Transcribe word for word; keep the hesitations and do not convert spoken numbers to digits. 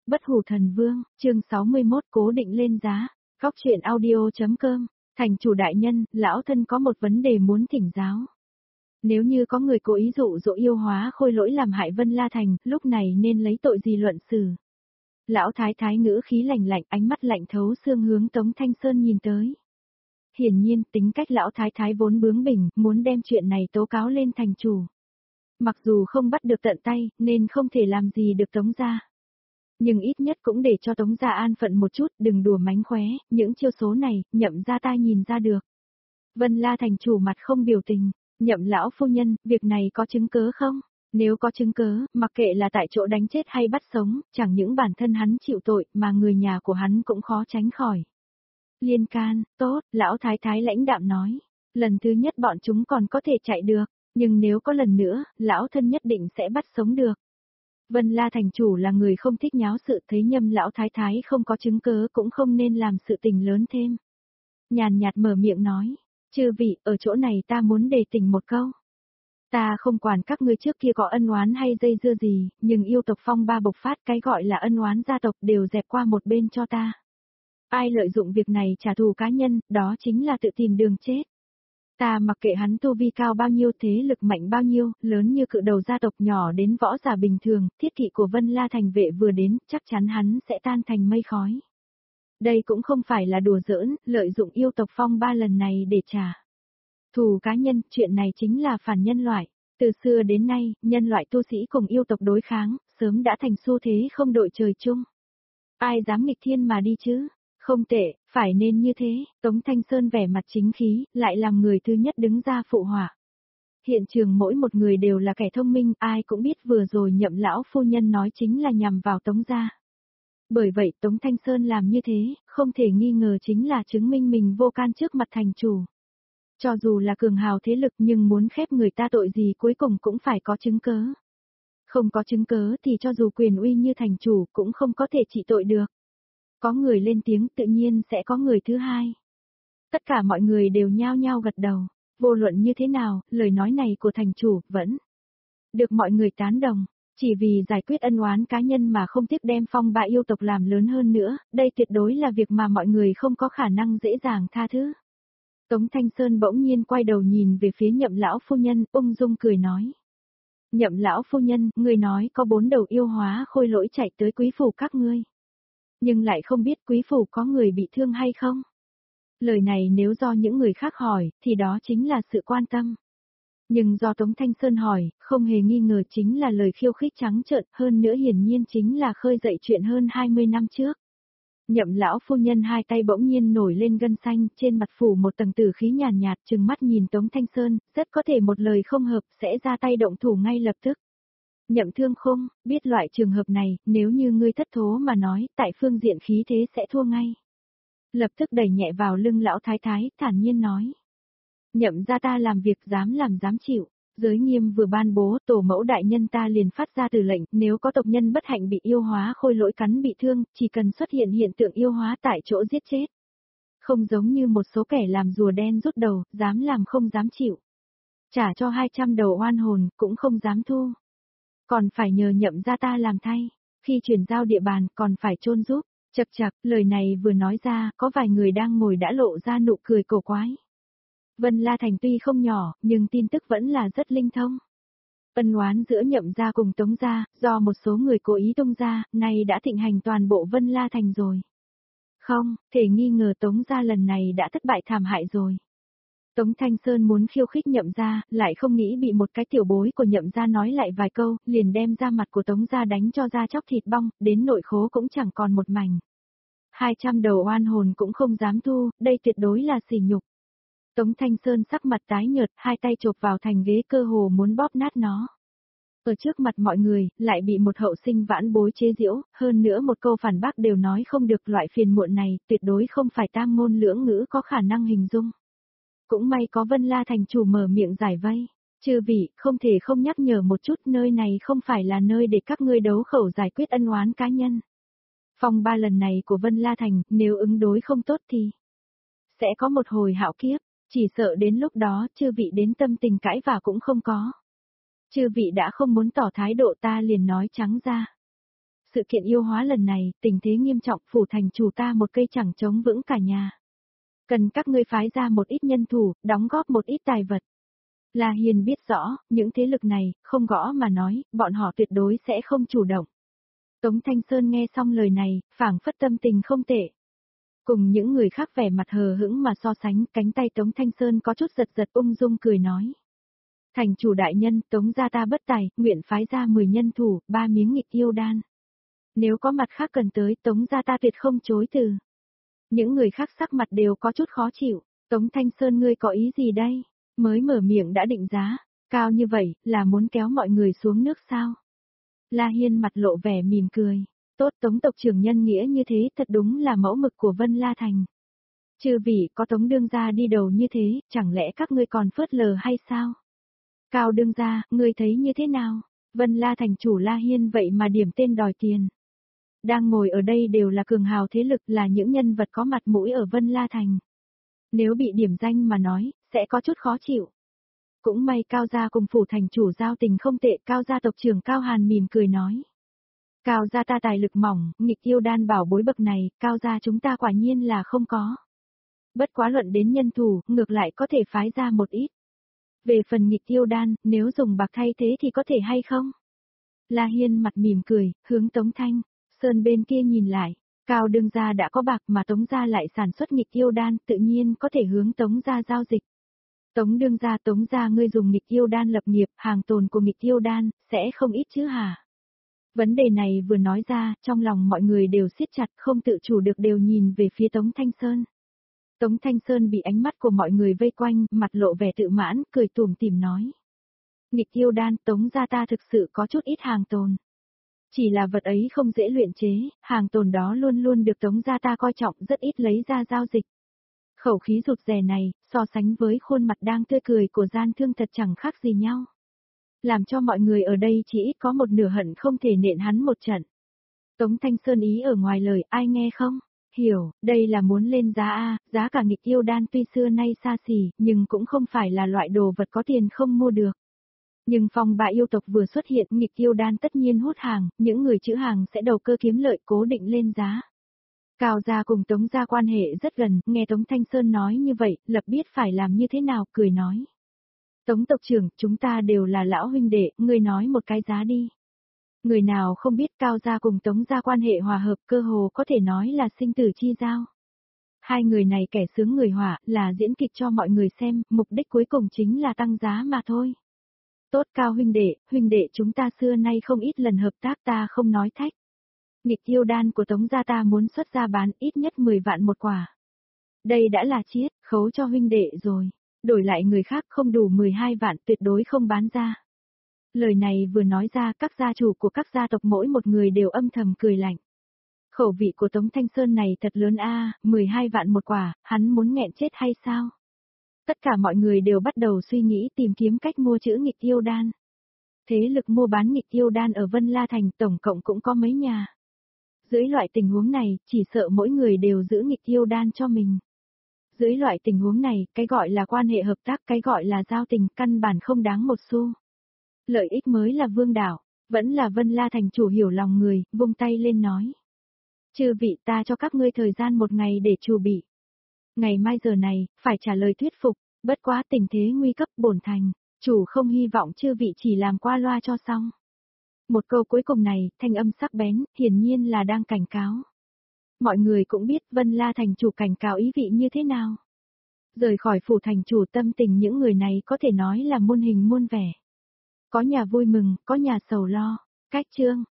Bất hủ thần vương, chương sáu mươi mốt cố định lên giá, góc truyện audio.com, thành chủ đại nhân, lão thân có một vấn đề muốn thỉnh giáo. Nếu như có người cố ý dụ dỗ yêu hóa khôi lỗi làm hại Vân La Thành, lúc này nên lấy tội gì luận xử? Lão thái thái ngữ khí lạnh lạnh, ánh mắt lạnh thấu xương hướng Tống Thanh Sơn nhìn tới. Hiển nhiên, tính cách lão thái thái vốn bướng bỉnh, muốn đem chuyện này tố cáo lên thành chủ. Mặc dù không bắt được tận tay, nên không thể làm gì được Tống gia. Nhưng ít nhất cũng để cho Tống gia an phận một chút, đừng đùa mánh khóe, những chiêu số này, Nhậm gia ta nhìn ra được. Vân La thành chủ mặt không biểu tình, Nhậm lão phu nhân, việc này có chứng cớ không? Nếu có chứng cớ, mặc kệ là tại chỗ đánh chết hay bắt sống, chẳng những bản thân hắn chịu tội mà người nhà của hắn cũng khó tránh khỏi. Liên can, tốt, lão thái thái lãnh đạm nói. Lần thứ nhất bọn chúng còn có thể chạy được, nhưng nếu có lần nữa, lão thân nhất định sẽ bắt sống được. Vân La thành chủ là người không thích nháo sự, thấy Nhâm lão thái thái không có chứng cớ cũng không nên làm sự tình lớn thêm. Nhàn nhạt mở miệng nói, chư vị, ở chỗ này ta muốn đề tỉnh một câu. Ta không quản các ngươi trước kia có ân oán hay dây dưa gì, nhưng yêu tộc phong ba bộc phát, cái gọi là ân oán gia tộc đều dẹp qua một bên cho ta. Ai lợi dụng việc này trả thù cá nhân, đó chính là tự tìm đường chết. Ta mặc kệ hắn tu vi cao bao nhiêu, thế lực mạnh bao nhiêu, lớn như cự đầu gia tộc nhỏ đến võ giả bình thường, thiết kỵ của Vân La thành vệ vừa đến, chắc chắn hắn sẽ tan thành mây khói. Đây cũng không phải là đùa giỡn, lợi dụng yêu tộc phong ba lần này để trả thù cá nhân, chuyện này chính là phản nhân loại. Từ xưa đến nay, nhân loại tu sĩ cùng yêu tộc đối kháng, sớm đã thành xu thế không đội trời chung. Ai dám nghịch thiên mà đi chứ? Không tệ, phải nên như thế. Tống Thanh Sơn vẻ mặt chính khí, lại làm người thứ nhất đứng ra phụ họa. Hiện trường mỗi một người đều là kẻ thông minh, ai cũng biết vừa rồi Nhậm lão phu nhân nói chính là nhằm vào Tống gia. Bởi vậy Tống Thanh Sơn làm như thế, không thể nghi ngờ chính là chứng minh mình vô can trước mặt thành chủ. Cho dù là cường hào thế lực nhưng muốn khép người ta tội gì cuối cùng cũng phải có chứng cớ. Không có chứng cớ thì cho dù quyền uy như thành chủ cũng không có thể trị tội được. Có người lên tiếng tự nhiên sẽ có người thứ hai. Tất cả mọi người đều nhao nhao gật đầu. Vô luận như thế nào, lời nói này của thành chủ vẫn được mọi người tán đồng. Chỉ vì giải quyết ân oán cá nhân mà không tiếp đem phong ba yêu tộc làm lớn hơn nữa, đây tuyệt đối là việc mà mọi người không có khả năng dễ dàng tha thứ. Tống Thanh Sơn bỗng nhiên quay đầu nhìn về phía Nhậm lão phu nhân, ung dung cười nói. Nhậm lão phu nhân, người nói có bốn đầu yêu hóa khôi lỗi chạy tới quý phủ các ngươi. Nhưng lại không biết quý phủ có người bị thương hay không? Lời này nếu do những người khác hỏi, thì đó chính là sự quan tâm. Nhưng do Tống Thanh Sơn hỏi, không hề nghi ngờ chính là lời khiêu khích trắng trợn, hơn nữa hiển nhiên chính là khơi dậy chuyện hơn hai mươi năm trước. Nhậm lão phu nhân hai tay bỗng nhiên nổi lên gân xanh, trên mặt phủ một tầng tử khí nhàn nhạt, trừng mắt nhìn Tống Thanh Sơn, rất có thể một lời không hợp sẽ ra tay động thủ ngay lập tức. Nhậm Thương Khung, biết loại trường hợp này, nếu như ngươi thất thố mà nói, tại phương diện khí thế sẽ thua ngay. Lập tức đẩy nhẹ vào lưng lão thái thái, thản nhiên nói. Nhậm gia ta làm việc dám làm dám chịu, giới nghiêm vừa ban bố, tổ mẫu đại nhân ta liền phát ra từ lệnh, nếu có tộc nhân bất hạnh bị yêu hóa khôi lỗi cắn bị thương, chỉ cần xuất hiện hiện tượng yêu hóa tại chỗ giết chết. Không giống như một số kẻ làm rùa đen rút đầu, dám làm không dám chịu. Trả cho hai trăm đầu oan hồn, cũng không dám thu. Còn phải nhờ Nhậm gia ta làm thay, khi chuyển giao địa bàn còn phải chôn giúp. Chậc chậc, lời này vừa nói ra, có vài người đang ngồi đã lộ ra nụ cười cổ quái. Vân La Thành tuy không nhỏ, nhưng tin tức vẫn là rất linh thông. Ân oán giữa Nhậm gia cùng Tống gia, do một số người cố ý tung ra, nay đã thịnh hành toàn bộ Vân La Thành rồi. Không, thể nghi ngờ Tống gia lần này đã thất bại thảm hại rồi. Tống Thanh Sơn muốn khiêu khích Nhậm gia, lại không nghĩ bị một cái tiểu bối của Nhậm gia nói lại vài câu, liền đem ra mặt của Tống gia đánh cho da chóc thịt bong, đến nội khố cũng chẳng còn một mảnh. Hai trăm đầu oan hồn cũng không dám thu, đây tuyệt đối là sỉ nhục. Tống Thanh Sơn sắc mặt tái nhợt, hai tay chộp vào thành ghế cơ hồ muốn bóp nát nó. Ở trước mặt mọi người, lại bị một hậu sinh vãn bối chế giễu, hơn nữa một câu phản bác đều nói không được, loại phiền muộn này, tuyệt đối không phải tam ngôn lưỡng ngữ có khả năng hình dung. Cũng may có Vân La thành chủ mở miệng giải vây. Chư vị, không thể không nhắc nhở một chút, nơi này không phải là nơi để các ngươi đấu khẩu giải quyết ân oán cá nhân. Phong ba lần này của Vân La thành, nếu ứng đối không tốt thì sẽ có một hồi hạo kiếp, chỉ sợ đến lúc đó chư vị đến tâm tình cãi vả cũng không có. Chư vị đã không muốn tỏ thái độ, ta liền nói trắng ra. sự kiện yêu hóa lần này, tình thế nghiêm trọng, phủ thành chủ ta một cây chẳng chống vững cả nhà. Cần các ngươi phái ra một ít nhân thủ, đóng góp một ít tài vật. La Hiên biết rõ, những thế lực này, không gõ mà nói, bọn họ tuyệt đối sẽ không chủ động. Tống Thanh Sơn nghe xong lời này, phảng phất tâm tình không tệ. Cùng những người khác vẻ mặt hờ hững mà so sánh, cánh tay Tống Thanh Sơn có chút giật giật ung dung cười nói. Thành chủ đại nhân, Tống gia ta bất tài, nguyện phái ra mười nhân thủ, ba miếng nghịch yêu đan. Nếu có mặt khác cần tới, Tống gia ta tuyệt không chối từ. Những người khác sắc mặt đều có chút khó chịu. Tống Thanh Sơn ngươi có ý gì đây? Mới mở miệng đã định giá, cao như vậy, là muốn kéo mọi người xuống nước sao? La Hiên mặt lộ vẻ mỉm cười. Tốt, Tống tộc trưởng nhân nghĩa như thế thật đúng là mẫu mực của Vân La Thành. Chư vị có Tống đương gia đi đầu như thế, chẳng lẽ các ngươi còn phớt lờ hay sao? Cao đương gia, ngươi thấy như thế nào? Vân La Thành chủ La Hiên vậy mà điểm tên đòi tiền. Đang ngồi ở đây đều là cường hào thế lực, là những nhân vật có mặt mũi ở Vân La Thành. Nếu bị điểm danh mà nói, sẽ có chút khó chịu. Cũng may Cao gia cùng phủ thành chủ giao tình không tệ, Cao gia tộc trưởng Cao Hàn mỉm cười nói. Cao gia ta tài lực mỏng, nghịch yêu đan bảo bối bậc này, Cao gia chúng ta quả nhiên là không có. Bất quá luận đến nhân thủ, ngược lại có thể phái ra một ít. Về phần nghịch yêu đan, nếu dùng bạc thay thế thì có thể hay không? La Hiên mặt mỉm cười, hướng Tống Thanh Sơn bên kia nhìn lại. Cao đương gia đã có bạc mà Tống gia lại sản xuất nghịch yêu đan, tự nhiên có thể hướng Tống gia giao dịch. Tống đương gia Tống gia ngươi dùng nghịch yêu đan lập nghiệp, hàng tồn của nghịch yêu đan, sẽ không ít chứ hả? Vấn đề này vừa nói ra, trong lòng mọi người đều siết chặt, không tự chủ được đều nhìn về phía Tống Thanh Sơn. Tống Thanh Sơn bị ánh mắt của mọi người vây quanh, mặt lộ vẻ tự mãn, cười tủm tỉm nói. Nghịch yêu đan, Tống gia ta thực sự có chút ít hàng tồn. Chỉ là vật ấy không dễ luyện chế, hàng tồn đó luôn luôn được Tống gia ta coi trọng, rất ít lấy ra giao dịch. Khẩu khí rụt rè này, so sánh với khuôn mặt đang tươi cười của gian thương thật chẳng khác gì nhau. Làm cho mọi người ở đây chỉ ít có một nửa hận không thể nện hắn một trận. Tống Thanh Sơn ý ở ngoài lời, ai nghe không? Hiểu, đây là muốn lên giá A, giá cả nghịch yêu đan tuy xưa nay xa xỉ, nhưng cũng không phải là loại đồ vật có tiền không mua được. Nhưng phong bạ yêu tộc vừa xuất hiện, nghịch yêu đan tất nhiên hút hàng, những người chữ hàng sẽ đầu cơ kiếm lợi cố định lên giá. Cao gia cùng Tống gia quan hệ rất gần, nghe Tống Thanh Sơn nói như vậy, lập biết phải làm như thế nào, cười nói. Tống tộc trưởng, chúng ta đều là lão huynh đệ, ngươi nói một cái giá đi. Người nào không biết Cao gia cùng Tống gia quan hệ hòa hợp, cơ hồ có thể nói là sinh tử chi giao. Hai người này kẻ sướng người họa, là diễn kịch cho mọi người xem, mục đích cuối cùng chính là tăng giá mà thôi. Tốt Cao huynh đệ, huynh đệ chúng ta xưa nay không ít lần hợp tác, ta không nói thách. Nghịch yêu đan của Tống gia ta muốn xuất ra bán ít nhất mười vạn một quả. Đây đã là chiết, khấu cho huynh đệ rồi. Đổi lại người khác không đủ mười hai vạn tuyệt đối không bán ra. Lời này vừa nói ra, các gia chủ của các gia tộc mỗi một người đều âm thầm cười lạnh. Khẩu vị của Tống Thanh Sơn này thật lớn a, mười hai vạn một quả, hắn muốn nghẹn chết hay sao? Tất cả mọi người đều bắt đầu suy nghĩ tìm kiếm cách mua chữ nghịch yêu đan. Thế lực mua bán nghịch yêu đan ở Vân La Thành tổng cộng cũng có mấy nhà. Dưới loại tình huống này, chỉ sợ mỗi người đều giữ nghịch yêu đan cho mình. Dưới loại tình huống này, cái gọi là quan hệ hợp tác, cái gọi là giao tình, căn bản không đáng một xu. Lợi ích mới là vương đạo, vẫn là Vân La Thành chủ hiểu lòng người, vung tay lên nói. Chư vị ta cho các ngươi thời gian một ngày để chuẩn bị. Ngày mai giờ này, phải trả lời thuyết phục, bất quá tình thế nguy cấp bổn thành, chủ không hy vọng chư vị chỉ làm qua loa cho xong. Một câu cuối cùng này, thanh âm sắc bén, hiển nhiên là đang cảnh cáo. Mọi người cũng biết Vân La Thành chủ cảnh cáo ý vị như thế nào. Rời khỏi phủ thành chủ tâm tình những người này có thể nói là muôn hình muôn vẻ. Có nhà vui mừng, có nhà sầu lo. Cách chương